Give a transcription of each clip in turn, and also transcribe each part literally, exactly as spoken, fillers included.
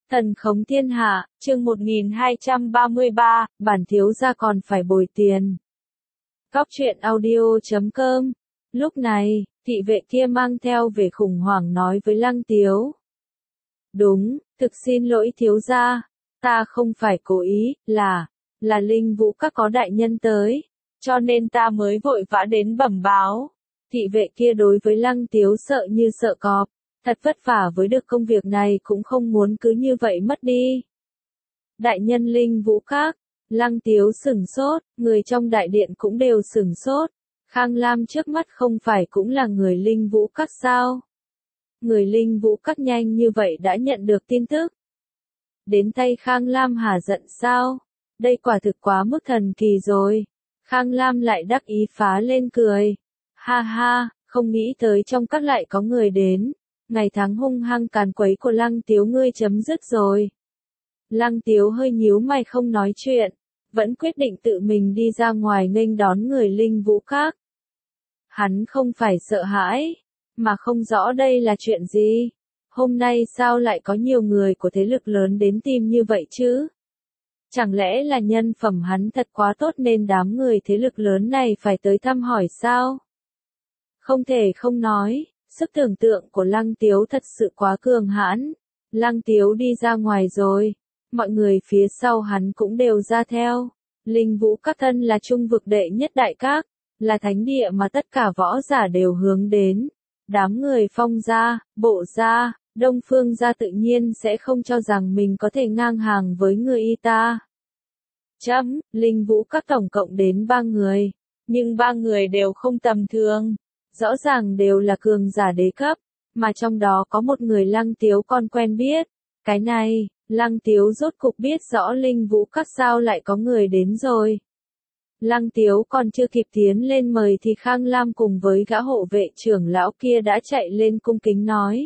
Thần khống thiên hạ, chương một nghìn hai trăm ba mươi ba, bản thiếu gia còn phải bồi tiền. Góc truyện audio chấm com. Lúc này, thị vệ kia mang theo vẻ khủng hoảng nói với Lăng Tiếu. Đúng, thực xin lỗi thiếu gia, ta không phải cố ý, là, là Linh Vũ các có đại nhân tới, cho nên ta mới vội vã đến bẩm báo. Thị vệ kia đối với Lăng Tiếu sợ như sợ cọp. Thật vất vả với được công việc này cũng không muốn cứ như vậy mất đi. Đại nhân Linh Vũ các, Lăng Tiếu sửng sốt, người trong đại điện cũng đều sửng sốt. Khang Lam trước mắt không phải cũng là người Linh Vũ các sao? Người Linh Vũ các nhanh như vậy đã nhận được tin tức. Đến tay Khang Lam hả giận sao? Đây quả thực quá mức thần kỳ rồi. Khang Lam lại đắc ý phá lên cười. Ha ha, không nghĩ tới trong các lại có người đến. Ngày tháng hung hăng càn quấy của Lăng Tiếu ngươi chấm dứt rồi. Lăng Tiếu hơi nhíu mày không nói chuyện, vẫn quyết định tự mình đi ra ngoài nghênh đón người Linh Vũ các. Hắn không phải sợ hãi, mà không rõ đây là chuyện gì. Hôm nay sao lại có nhiều người của thế lực lớn đến tìm như vậy chứ? Chẳng lẽ là nhân phẩm hắn thật quá tốt nên đám người thế lực lớn này phải tới thăm hỏi sao? Không thể không nói. Sức tưởng tượng của Lăng Tiếu thật sự quá cường hãn. Lăng Tiếu đi ra ngoài rồi. Mọi người phía sau hắn cũng đều ra theo. Linh Vũ các thân là trung vực đệ nhất đại các. Là thánh địa mà tất cả võ giả đều hướng đến. Đám người Phong gia, Bộ gia, Đông Phương gia tự nhiên sẽ không cho rằng mình có thể ngang hàng với người y ta. Chấm, Linh Vũ các tổng cộng đến ba người. Nhưng ba người đều không tầm thường. Rõ ràng đều là cường giả đế cấp, mà trong đó có một người Lăng Tiếu còn quen biết. Cái này, Lăng Tiếu rốt cục biết rõ Linh Vũ các sao lại có người đến rồi. Lăng Tiếu còn chưa kịp tiến lên mời thì Khang Lam cùng với gã hộ vệ trưởng lão kia đã chạy lên cung kính nói.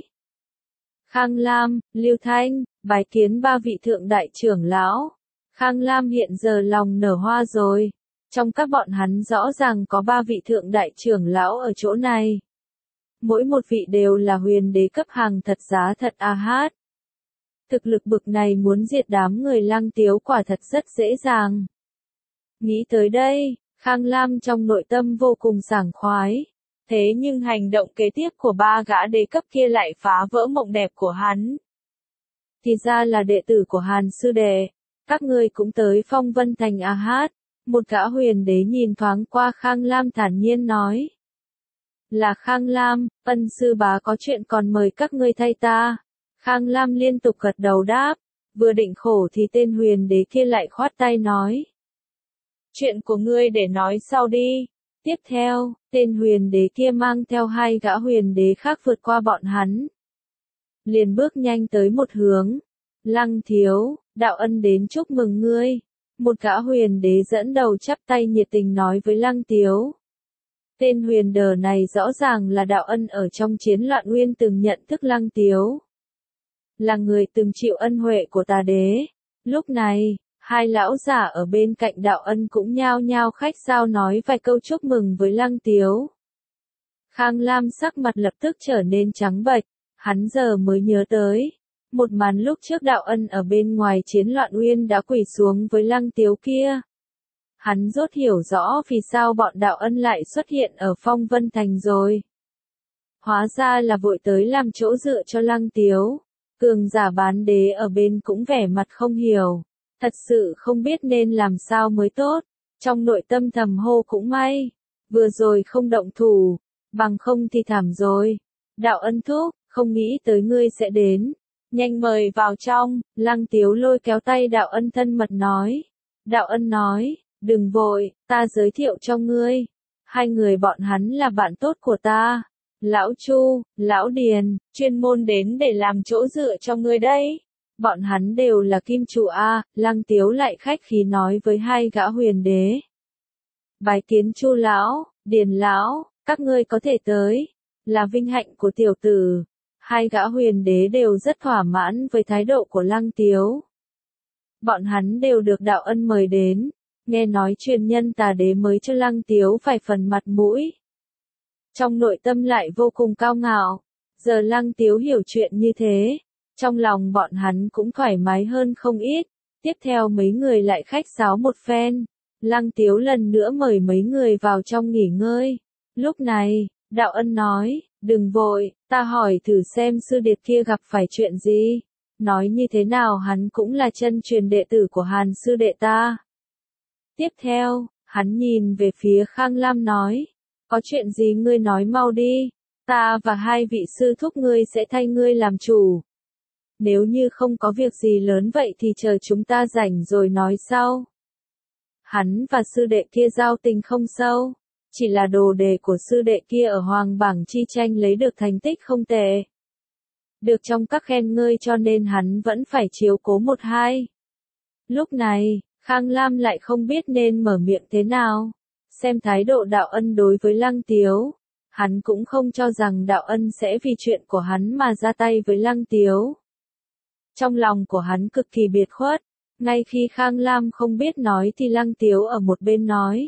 Khang Lam, Lưu Thanh, bái kiến ba vị thượng đại trưởng lão. Khang Lam hiện giờ lòng nở hoa rồi. Trong các bọn hắn rõ ràng có ba vị thượng đại trưởng lão ở chỗ này. Mỗi một vị đều là huyền đế cấp hàng thật giá thật a hát. Thực lực bực này muốn diệt đám người Lăng Tiếu quả thật rất dễ dàng. Nghĩ tới đây, Khang Lam trong nội tâm vô cùng sảng khoái. Thế nhưng hành động kế tiếp của ba gã đế cấp kia lại phá vỡ mộng đẹp của hắn. Thì ra là đệ tử của Hàn sư đệ. Các ngươi cũng tới Phong Vân Thành a hát. Một gã huyền đế nhìn thoáng qua Khang Lam thản nhiên nói. Là Khang Lam, ân sư bá có chuyện còn mời các ngươi thay ta. Khang Lam liên tục gật đầu đáp. Vừa định khổ thì tên huyền đế kia lại khoát tay nói. Chuyện của ngươi để nói sau đi. Tiếp theo, tên huyền đế kia mang theo hai gã huyền đế khác vượt qua bọn hắn. Liền bước nhanh tới một hướng. Lăng Thiếu, đạo ân đến chúc mừng ngươi. Một gã huyền đế dẫn đầu chắp tay nhiệt tình nói với Lăng Tiếu. Tên huyền đờ này rõ ràng là đạo ân ở trong chiến loạn nguyên từng nhận thức Lăng Tiếu. Là người từng chịu ân huệ của tà đế. Lúc này, hai lão giả ở bên cạnh đạo ân cũng nhao nhao khách sáo nói vài câu chúc mừng với Lăng Tiếu. Khang Lam sắc mặt lập tức trở nên trắng bệch, hắn giờ mới nhớ tới. Một màn lúc trước đạo ân ở bên ngoài chiến loạn uyên đã quỳ xuống với Lăng Tiếu kia. Hắn rốt hiểu rõ vì sao bọn đạo ân lại xuất hiện ở Phong Vân Thành rồi. Hóa ra là vội tới làm chỗ dựa cho Lăng Tiếu. Cường giả bán đế ở bên cũng vẻ mặt không hiểu. Thật sự không biết nên làm sao mới tốt. Trong nội tâm thầm hô cũng may. Vừa rồi không động thủ. Bằng không thì thảm rồi. Đạo ân thúc, không nghĩ tới ngươi sẽ đến. Nhanh mời vào trong, Lăng Tiếu lôi kéo tay đạo ân thân mật nói. Đạo ân nói, đừng vội, ta giới thiệu cho ngươi. Hai người bọn hắn là bạn tốt của ta. Lão Chu, Lão Điền, chuyên môn đến để làm chỗ dựa cho ngươi đây. Bọn hắn đều là kim chủ A, Lăng Tiếu lại khách khí nói với hai gã huyền đế. Bái kiến Chu Lão, Điền Lão, các ngươi có thể tới. Là vinh hạnh của tiểu tử. Hai gã huyền đế đều rất thỏa mãn với thái độ của Lăng Tiếu. Bọn hắn đều được đạo ân mời đến, nghe nói truyền nhân tà đế mới cho Lăng Tiếu vài phần mặt mũi. Trong nội tâm lại vô cùng cao ngạo, giờ Lăng Tiếu hiểu chuyện như thế, Trong lòng bọn hắn cũng thoải mái hơn không ít. Tiếp theo mấy người lại khách sáo một phen. Lăng Tiếu lần nữa mời mấy người vào trong nghỉ ngơi. Lúc này, Đạo Ân nói, đừng vội, ta hỏi thử xem sư điệt kia gặp phải chuyện gì. Nói như thế nào hắn cũng là chân truyền đệ tử của Hàn sư đệ ta. Tiếp theo, hắn nhìn về phía Khang Lam nói, có chuyện gì ngươi nói mau đi, ta và hai vị sư thúc ngươi sẽ thay ngươi làm chủ. Nếu như không có việc gì lớn vậy thì chờ chúng ta rảnh rồi nói sau. Hắn và sư đệ kia giao tình không sâu, chỉ là đồ đề của sư đệ kia ở Hoàng bảng chi tranh lấy được thành tích không tệ. Được trong các khen ngơi cho nên hắn vẫn phải chiếu cố một hai. Lúc này, Khang Lam lại không biết nên mở miệng thế nào. Xem thái độ Đạo Ân đối với Lăng Tiếu, hắn cũng không cho rằng Đạo Ân sẽ vì chuyện của hắn mà ra tay với Lăng Tiếu. Trong lòng của hắn cực kỳ biệt khuất, ngay khi Khang Lam không biết nói thì Lăng Tiếu ở một bên nói.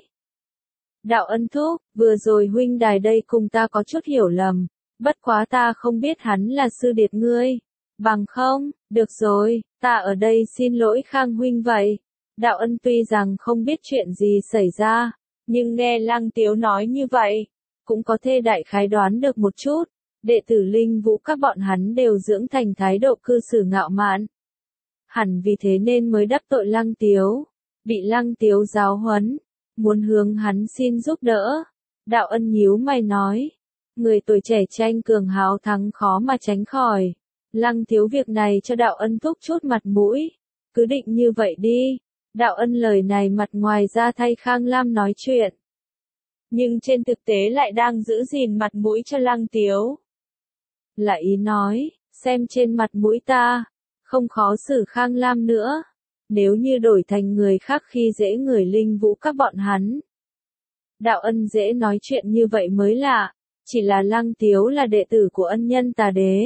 Đạo Ân thúc, vừa rồi huynh đài đây cùng ta có chút hiểu lầm, bất quá ta không biết hắn là sư điệt ngươi. Bằng không, được rồi, ta ở đây xin lỗi Khang huynh vậy. Đạo Ân tuy rằng không biết chuyện gì xảy ra, nhưng nghe Lăng Tiếu nói như vậy, cũng có thể đại khái đoán được một chút. Đệ tử Linh Vũ các bọn hắn đều dưỡng thành thái độ cư xử ngạo mạn. Hẳn vì thế nên mới đắc tội Lăng Tiếu, bị Lăng Tiếu giáo huấn, muốn hướng hắn xin giúp đỡ. Đạo Ân nhíu mày nói, người tuổi trẻ tranh cường hào thắng khó mà tránh khỏi. Lăng Tiếu việc này cho Đạo Ân thúc chút mặt mũi, cứ định như vậy đi. Đạo Ân lời này mặt ngoài ra thay Khang Lam nói chuyện, nhưng trên thực tế lại đang giữ gìn mặt mũi cho Lăng Tiếu. Là ý nói, xem trên mặt mũi ta, không khó xử Khang Lam nữa. Nếu như đổi thành người khác khi dễ người Linh Vũ các bọn hắn. Đạo Ân dễ nói chuyện như vậy mới lạ, chỉ là Lăng Tiếu là đệ tử của ân nhân Tà Đế.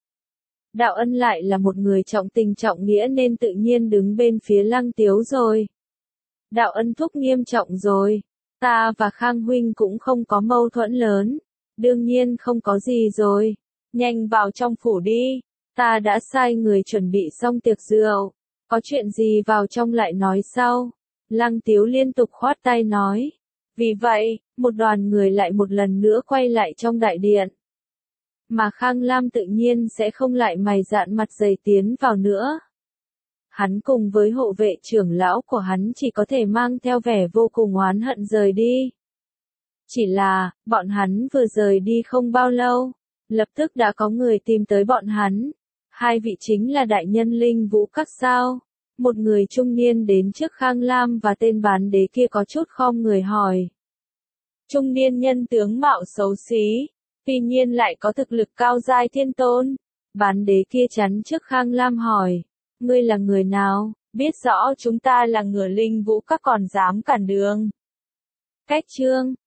Đạo Ân lại là một người trọng tình trọng nghĩa nên tự nhiên đứng bên phía Lăng Tiếu rồi. Đạo Ân thúc nghiêm trọng rồi, ta và Khang huynh cũng không có mâu thuẫn lớn, đương nhiên không có gì rồi. Nhanh vào trong phủ đi, ta đã sai người chuẩn bị xong tiệc rượu, có chuyện gì vào trong lại nói sau. Lăng Tiếu liên tục khoát tay nói. Vì vậy, một đoàn người lại một lần nữa quay lại trong đại điện. Mà Khang Lam tự nhiên sẽ không lại mày dạn mặt dày tiến vào nữa. Hắn cùng với hộ vệ trưởng lão của hắn chỉ có thể mang theo vẻ vô cùng oán hận rời đi. Chỉ là, bọn hắn vừa rời đi không bao lâu, lập tức đã có người tìm tới bọn hắn. Hai vị chính là đại nhân Linh Vũ các sao. Một người trung niên đến trước Khang Lam và tên bán đế kia có chút khom người hỏi. Trung niên nhân tướng mạo xấu xí, tuy nhiên lại có thực lực cao giai thiên tôn. Bán đế kia chắn trước Khang Lam hỏi, ngươi là người nào, biết rõ chúng ta là người Linh Vũ các còn dám cản đường. Cách chương